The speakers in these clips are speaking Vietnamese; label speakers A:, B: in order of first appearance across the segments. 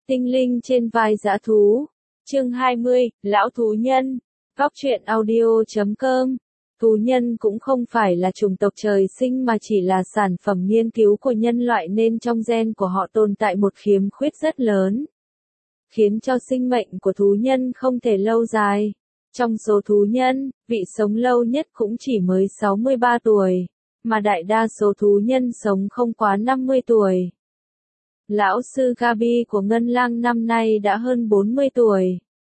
A: Tinh linh trên vai dã thú. Chương 20, Lão thú nhân. Góc truyện audio.com. Thú nhân cũng không phải là chủng tộc trời sinh mà chỉ là sản phẩm nghiên cứu của nhân loại, nên trong gen của họ tồn tại một khiếm khuyết rất lớn, khiến cho sinh mệnh của thú nhân không thể lâu dài. Trong số thú nhân, vị sống lâu nhất cũng chỉ mới 63 tuổi, mà đại đa số thú nhân sống không quá 50 tuổi. Lão sư Gabi của Ngân Lang năm nay đã hơn 40 tuổi.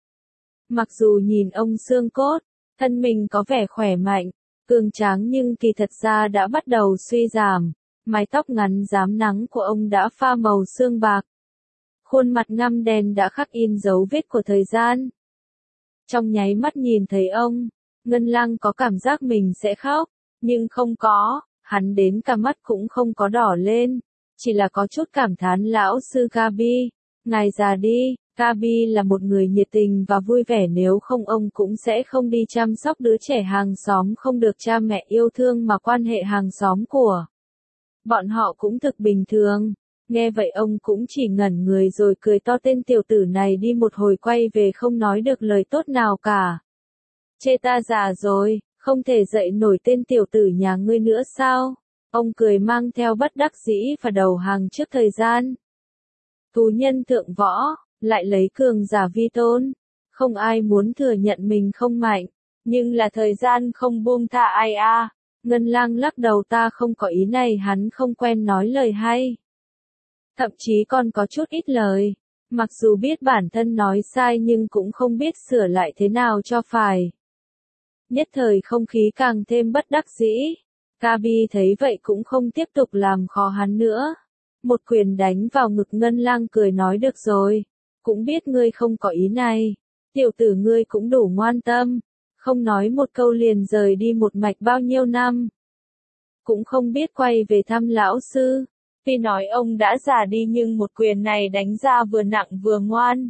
A: Mặc dù nhìn ông xương cốt, thân mình có vẻ khỏe mạnh, cường tráng, nhưng kỳ thật ra đã bắt đầu suy giảm. Mái tóc ngắn rám nắng của ông đã pha màu xương bạc. Khuôn mặt ngăm đen đã khắc in dấu vết của thời gian. Trong nháy mắt nhìn thấy ông, Ngân Lang có cảm giác mình sẽ khóc, nhưng không có, hắn đến cả mắt cũng không có đỏ lên, chỉ là có chút cảm thán. Lão sư Gabi, ngài già đi. Gabi là một người nhiệt tình và vui vẻ, nếu không ông cũng sẽ không đi chăm sóc đứa trẻ hàng xóm không được cha mẹ yêu thương, mà quan hệ hàng xóm của bọn họ cũng thực bình thường. Nghe vậy ông cũng chỉ ngẩn người rồi cười to, tên tiểu tử này đi một hồi quay về không nói được lời tốt nào cả. Chê ta già rồi, không thể dạy nổi tên tiểu tử nhà ngươi nữa sao? Ông cười mang theo bất đắc dĩ và đầu hàng trước thời gian. Thú nhân thượng võ, lại lấy cường giả vi tôn. Không ai muốn thừa nhận mình không mạnh, nhưng là thời gian không buông tha ai a. Ngân Lang lắc đầu, ta không có ý này, hắn không quen nói lời hay. Thậm chí còn có chút ít lời. Mặc dù biết bản thân nói sai nhưng cũng không biết sửa lại thế nào cho phải. Nhất thời không khí càng thêm bất đắc dĩ. Gabi thấy vậy cũng không tiếp tục làm khó hắn nữa. Một quyền đánh vào ngực Ngân Lang, cười nói, được rồi, cũng biết ngươi không có ý này. Tiểu tử ngươi cũng đủ ngoan tâm, không nói một câu liền rời đi một mạch bao nhiêu năm. Cũng không biết quay về thăm lão sư. Tuy nói ông đã già đi nhưng một quyền này đánh ra vừa nặng vừa ngoan.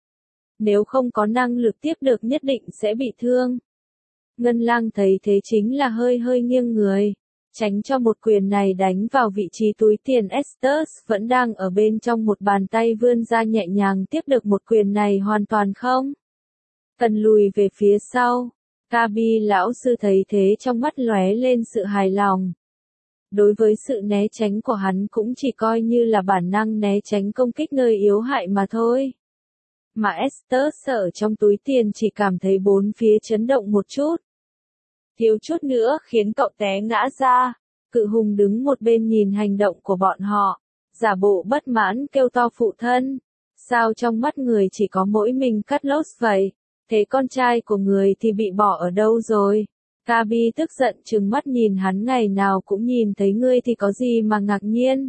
A: Nếu không có năng lực tiếp được nhất định sẽ bị thương. Ngân Lang thấy thế chính là hơi nghiêng người, tránh cho một quyền này đánh vào vị trí túi tiền. Estes vẫn đang ở bên trong, một bàn tay vươn ra nhẹ nhàng tiếp được một quyền này, hoàn toàn không cần lùi về phía sau. Gabi lão sư thấy thế trong mắt lóe lên sự hài lòng. Đối với sự né tránh của hắn cũng chỉ coi như là bản năng né tránh công kích nơi yếu hại mà thôi. Mà Estes ở trong túi tiền chỉ cảm thấy bốn phía chấn động một chút. Thiếu chút nữa khiến cậu té ngã ra. Cự hùng đứng một bên nhìn hành động của bọn họ, giả bộ bất mãn kêu to, phụ thân, sao trong mắt người chỉ có mỗi mình Carlos vậy? Thế con trai của người thì bị bỏ ở đâu rồi? Gabi tức giận trừng mắt nhìn hắn, ngày nào cũng nhìn thấy ngươi thì có gì mà ngạc nhiên?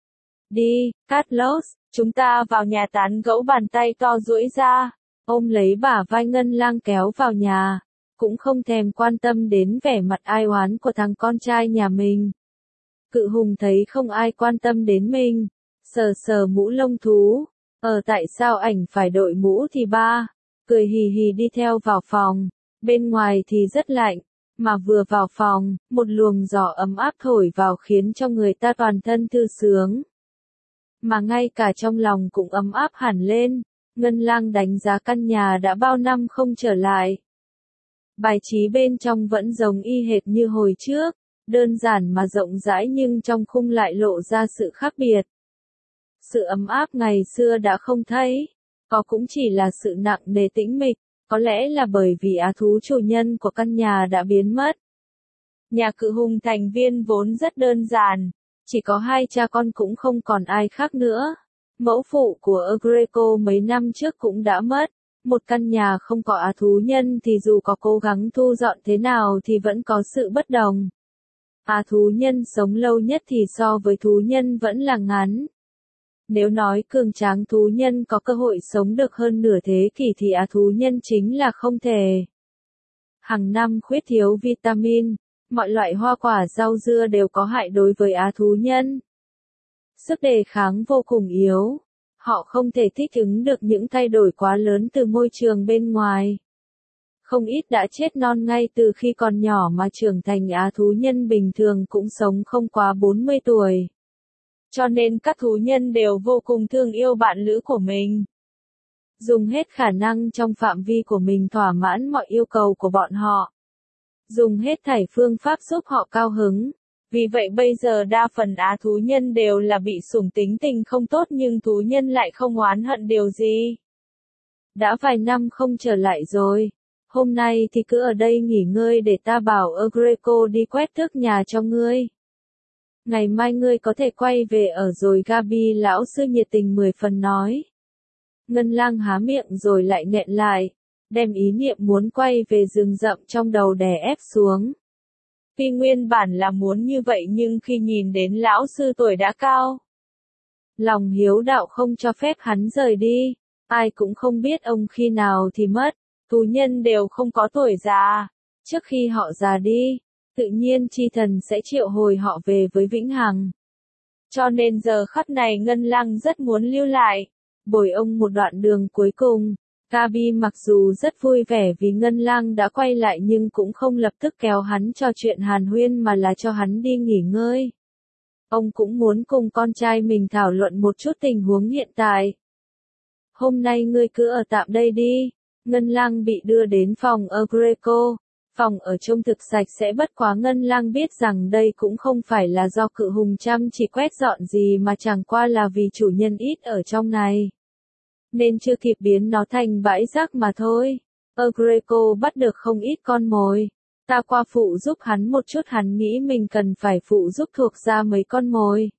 A: Đi, Carlos, chúng ta vào nhà tán gẫu. Bàn tay to duỗi ra, ôm lấy bả vai Ngân Lang kéo vào nhà, cũng không thèm quan tâm đến vẻ mặt ai oán của thằng con trai nhà mình. Cự hùng thấy không ai quan tâm đến mình, sờ sờ mũ lông thú, tại sao ảnh phải đội mũ thì ba, cười hì hì đi theo vào phòng. Bên ngoài thì rất lạnh, mà vừa vào phòng, một luồng gió ấm áp thổi vào khiến cho người ta toàn thân thư sướng. Mà ngay cả trong lòng cũng ấm áp hẳn lên. Ngân Lang đánh giá căn nhà đã bao năm không trở lại. Bài trí bên trong vẫn giống y hệt như hồi trước, đơn giản mà rộng rãi, nhưng trong khung lại lộ ra sự khác biệt. Sự ấm áp ngày xưa đã không thấy, có cũng chỉ là sự nặng nề tĩnh mịch, có lẽ là bởi vì á thú chủ nhân của căn nhà đã biến mất. Nhà cự hùng thành viên vốn rất đơn giản, chỉ có hai cha con, cũng không còn ai khác nữa. Mẫu phụ của Agreco mấy năm trước cũng đã mất. Một căn nhà không có á thú nhân thì dù có cố gắng thu dọn thế nào thì vẫn có sự bất đồng. Á thú nhân sống lâu nhất thì so với thú nhân vẫn là ngắn. Nếu nói cường tráng thú nhân có cơ hội sống được hơn nửa thế kỷ thì á thú nhân chính là không thể. Hàng năm khuyết thiếu vitamin, mọi loại hoa quả rau dưa đều có hại đối với á thú nhân. Sức đề kháng vô cùng yếu. Họ không thể thích ứng được những thay đổi quá lớn từ môi trường bên ngoài. Không ít đã chết non ngay từ khi còn nhỏ, mà trưởng thành á thú nhân bình thường cũng sống không quá 40 tuổi. Cho nên các thú nhân đều vô cùng thương yêu bạn lữ của mình. Dùng hết khả năng trong phạm vi của mình thỏa mãn mọi yêu cầu của bọn họ. Dùng hết thảy phương pháp giúp họ cao hứng. Vì vậy bây giờ đa phần á thú nhân đều là bị sủng tính tình không tốt nhưng thú nhân lại không oán hận điều gì. Đã vài năm không trở lại rồi. Hôm nay thì cứ ở đây nghỉ ngơi để ta bảo Greco đi quét tước nhà cho ngươi. Ngày mai ngươi có thể quay về ở rồi Gabi lão sư nhiệt tình 10 phần nói. Ngân Lang há miệng rồi lại nghẹn lại, đem ý niệm muốn quay về rừng rậm trong đầu đè ép xuống. Tuy nguyên bản là muốn như vậy nhưng khi nhìn đến lão sư tuổi đã cao, lòng hiếu đạo không cho phép hắn rời đi. Ai cũng không biết ông khi nào thì mất, tù nhân đều không có tuổi già. Trước khi họ già đi, tự nhiên chi thần sẽ triệu hồi họ về với vĩnh hằng. Cho nên giờ khắc này Ngân Lang rất muốn lưu lại, bồi ông một đoạn đường cuối cùng. Gabi mặc dù rất vui vẻ vì Ngân Lang đã quay lại nhưng cũng không lập tức kéo hắn cho chuyện hàn huyên mà là cho hắn đi nghỉ ngơi. Ông cũng muốn cùng con trai mình thảo luận một chút tình huống hiện tại. Hôm nay ngươi cứ ở tạm đây đi. Ngân Lang bị đưa đến phòng Greco. Phòng ở trông thực sạch sẽ bất quá Ngân Lang biết rằng đây cũng không phải là do cự hùng chăm chỉ quét dọn gì mà chẳng qua là vì chủ nhân ít ở trong này. Nên chưa kịp biến nó thành bãi rác mà thôi. Greco bắt được không ít con mồi. Ta qua phụ giúp hắn một chút, hắn nghĩ mình cần phải phụ giúp thuộc ra mấy con mồi.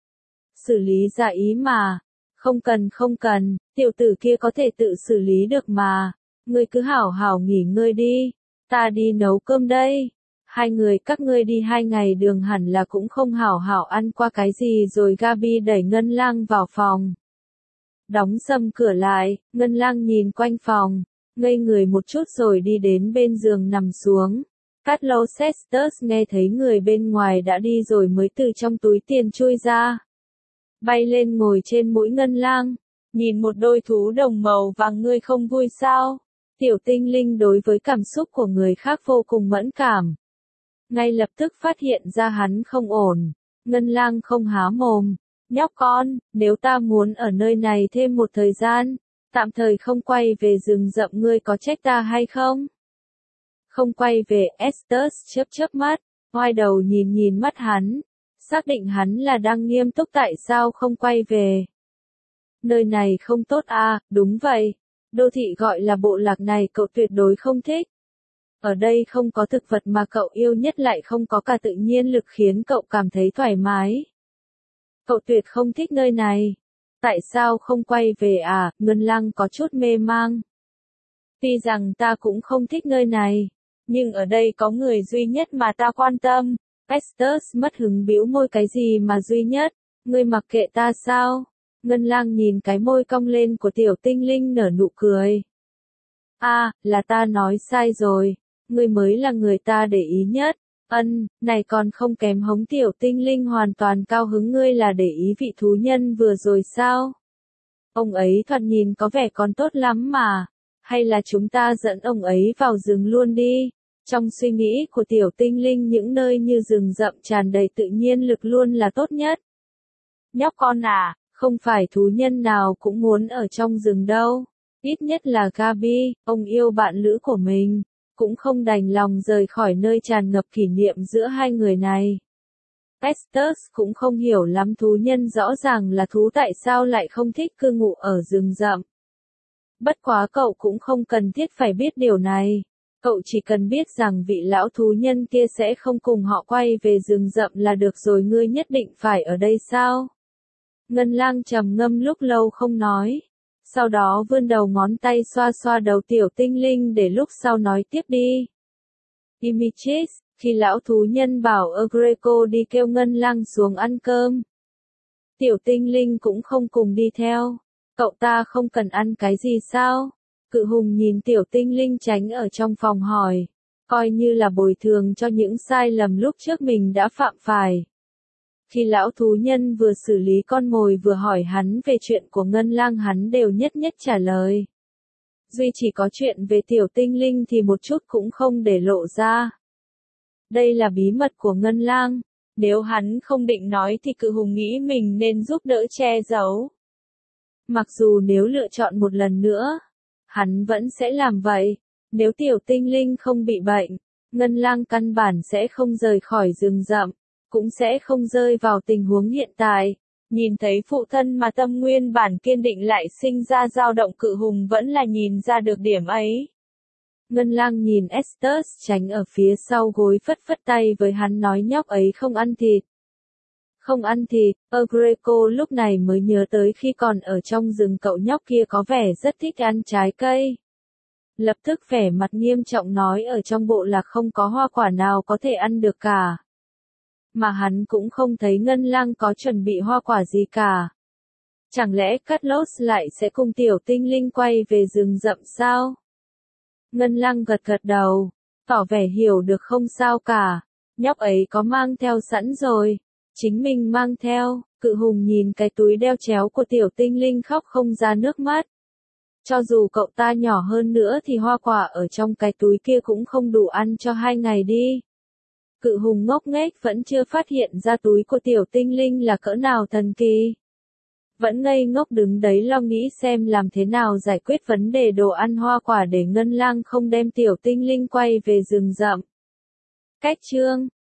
A: Xử lý ra ý mà. Không cần, tiểu tử kia có thể tự xử lý được mà. Ngươi cứ hảo hảo nghỉ ngơi đi. Ta đi nấu cơm đây. Các ngươi đi 2 ngày đường hẳn là cũng không hảo hảo ăn qua cái gì rồi. Gabi đẩy Ngân Lang vào phòng. Đóng sầm cửa lại, Ngân Lang nhìn quanh phòng, ngây người một chút rồi đi đến bên giường nằm xuống. Carlos Sestus nghe thấy người bên ngoài đã đi rồi mới từ trong túi tiền chui ra. Bay lên ngồi trên mũi Ngân Lang, nhìn một đôi thú đồng màu vàng. Ngươi không vui sao? Tiểu tinh linh đối với cảm xúc của người khác vô cùng mẫn cảm. Ngay lập tức phát hiện ra hắn không ổn. Ngân Lang không há mồm. Nhóc con, nếu ta muốn ở nơi này thêm một thời gian, tạm thời không quay về rừng rậm ngươi có trách ta hay không? Không quay về, Estes chớp mắt, ngoái đầu nhìn mắt hắn, xác định hắn là đang nghiêm túc. Tại sao không quay về? Nơi này không tốt à, đúng vậy. Đô thị gọi là bộ lạc này cậu tuyệt đối không thích. Ở đây không có thực vật mà cậu yêu nhất, lại không có cả tự nhiên lực khiến cậu cảm thấy thoải mái. Cậu tuyệt không thích nơi này. Tại sao không quay về à? Ngân Lang có chút mê mang. Tuy rằng ta cũng không thích nơi này, nhưng ở đây có người duy nhất mà ta quan tâm. Estes mất hứng bĩu môi. Cái gì mà duy nhất? Ngươi mặc kệ ta sao? Ngân Lang nhìn cái môi cong lên của tiểu tinh linh nở nụ cười. Là ta nói sai rồi. Ngươi mới là người ta để ý nhất. Này còn không kém hống. Tiểu tinh linh hoàn toàn cao hứng. Ngươi là để ý vị thú nhân vừa rồi sao? Ông ấy thoạt nhìn có vẻ còn tốt lắm mà. Hay là chúng ta dẫn ông ấy vào rừng luôn đi? Trong suy nghĩ của tiểu tinh linh những nơi như rừng rậm tràn đầy tự nhiên lực luôn là tốt nhất. Nhóc con à, không phải thú nhân nào cũng muốn ở trong rừng đâu. Ít nhất là Gabi, ông yêu bạn lữ của mình, cũng không đành lòng rời khỏi nơi tràn ngập kỷ niệm giữa hai người này. Estes cũng không hiểu lắm thú nhân rõ ràng là thú tại sao lại không thích cư ngụ ở rừng rậm. Bất quá cậu cũng không cần thiết phải biết điều này. Cậu chỉ cần biết rằng vị lão thú nhân kia sẽ không cùng họ quay về rừng rậm là được rồi. Ngươi nhất định phải ở đây sao? Ngân Lang trầm ngâm lúc lâu không nói. Sau đó vươn đầu ngón tay xoa xoa đầu tiểu tinh linh để lúc sau nói tiếp đi. Imichis, khi lão thú nhân bảo Greco đi kêu Ngân Lang xuống ăn cơm. Tiểu tinh linh cũng không cùng đi theo. Cậu ta không cần ăn cái gì sao? Cự hùng nhìn tiểu tinh linh tránh ở trong phòng hỏi. Coi như là bồi thường cho những sai lầm lúc trước mình đã phạm phải. Khi lão thú nhân vừa xử lý con mồi vừa hỏi hắn về chuyện của Ngân Lang hắn đều nhất nhất trả lời. Duy chỉ có chuyện về tiểu tinh linh thì một chút cũng không để lộ ra. Đây là bí mật của Ngân Lang. Nếu hắn không định nói thì Cự Hùng nghĩ mình nên giúp đỡ che giấu. Mặc dù nếu lựa chọn một lần nữa, hắn vẫn sẽ làm vậy. Nếu tiểu tinh linh không bị bệnh, Ngân Lang căn bản sẽ không rời khỏi rừng rậm, cũng sẽ không rơi vào tình huống hiện tại. Nhìn thấy phụ thân mà tâm nguyên bản kiên định lại sinh ra dao động, Cự Hùng vẫn là nhìn ra được điểm ấy. Ngân Lang nhìn Estes tránh ở phía sau gối phất phất tay với hắn nói nhóc ấy không ăn thịt. Không ăn thịt, Greco lúc này mới nhớ tới khi còn ở trong rừng cậu nhóc kia có vẻ rất thích ăn trái cây. Lập tức vẻ mặt nghiêm trọng nói ở trong bộ lạc không có hoa quả nào có thể ăn được cả. Mà hắn cũng không thấy Ngân Lang có chuẩn bị hoa quả gì cả. Chẳng lẽ Carlos lại sẽ cùng tiểu tinh linh quay về rừng rậm sao? Ngân Lang gật gật đầu, tỏ vẻ hiểu được không sao cả. Nhóc ấy có mang theo sẵn rồi. Chính mình mang theo. Cự Hùng nhìn cái túi đeo chéo của tiểu tinh linh khóc không ra nước mắt. Cho dù cậu ta nhỏ hơn nữa thì hoa quả ở trong cái túi kia cũng không đủ ăn cho 2 ngày đi. Cự Hùng ngốc nghếch vẫn chưa phát hiện ra túi của tiểu tinh linh là cỡ nào thần kỳ. Vẫn ngây ngốc đứng đấy lo nghĩ xem làm thế nào giải quyết vấn đề đồ ăn hoa quả để Ngân Lang không đem tiểu tinh linh quay về rừng rậm. Cách chương